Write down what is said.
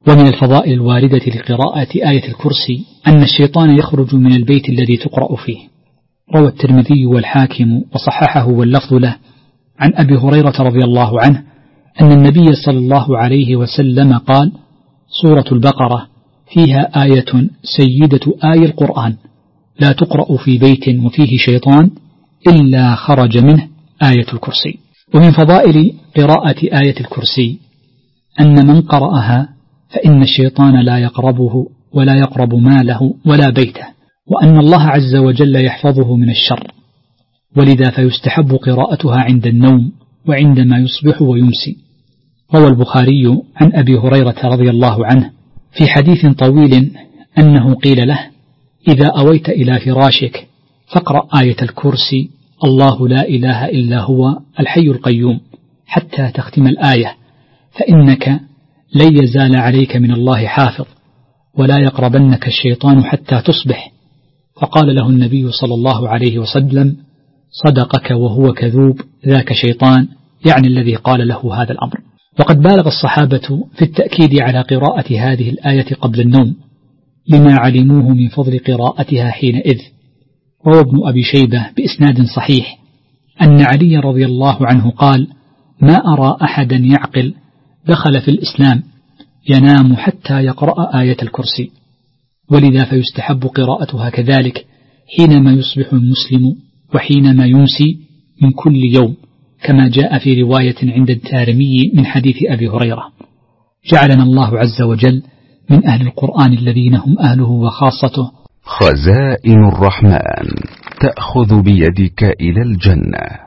ومن الفضائل الواردة لقراءة آية الكرسي أن الشيطان يخرج من البيت الذي تقرأ فيه. روى الترمذي والحاكم وصححه واللفظ له عن أبي هريرة رضي الله عنه أن النبي صلى الله عليه وسلم قال: سورة البقرة فيها آية سيدة آي القرآن لا تقرأ في بيت وفيه شيطان إلا خرج منه آية الكرسي. ومن فضائل قراءة آية الكرسي أن من قرأها فإن الشيطان لا يقربه ولا يقرب ماله ولا بيته، وأن الله عز وجل يحفظه من الشر، ولذا فيستحب قراءتها عند النوم وعندما يصبح ويمسي. روى البخاري عن أبي هريرة رضي الله عنه في حديث طويل أنه قيل له: إذا أويت إلى فراشك فاقرأ آية الكرسي الله لا إله إلا هو الحي القيوم حتى تختم الآية، فإنك لن يزال عليك من الله حافظ، ولا يقربنك الشيطان حتى تصبح. فقال له النبي صلى الله عليه وسلم: صدقك وهو كذوب ذاك شيطان، يعني الذي قال له هذا الأمر. وقد بالغ الصحابة في التأكيد على قراءة هذه الآية قبل النوم لما علموه من فضل قراءتها حينئذ. روى ابن أبي شيبة بإسناد صحيح أن علي رضي الله عنه قال: ما أرى أحدا يعقل دخل في الإسلام ينام حتى يقرأ آية الكرسي، ولذا فيستحب قراءتها كذلك حينما يصبح المسلم وحينما يمسي من كل يوم، كما جاء في رواية عند الدارمي من حديث أبي هريرة. جعلنا الله عز وجل من أهل القرآن الذين هم أهله وخاصته. خزائن الرحمن تأخذ بيدك إلى الجنة.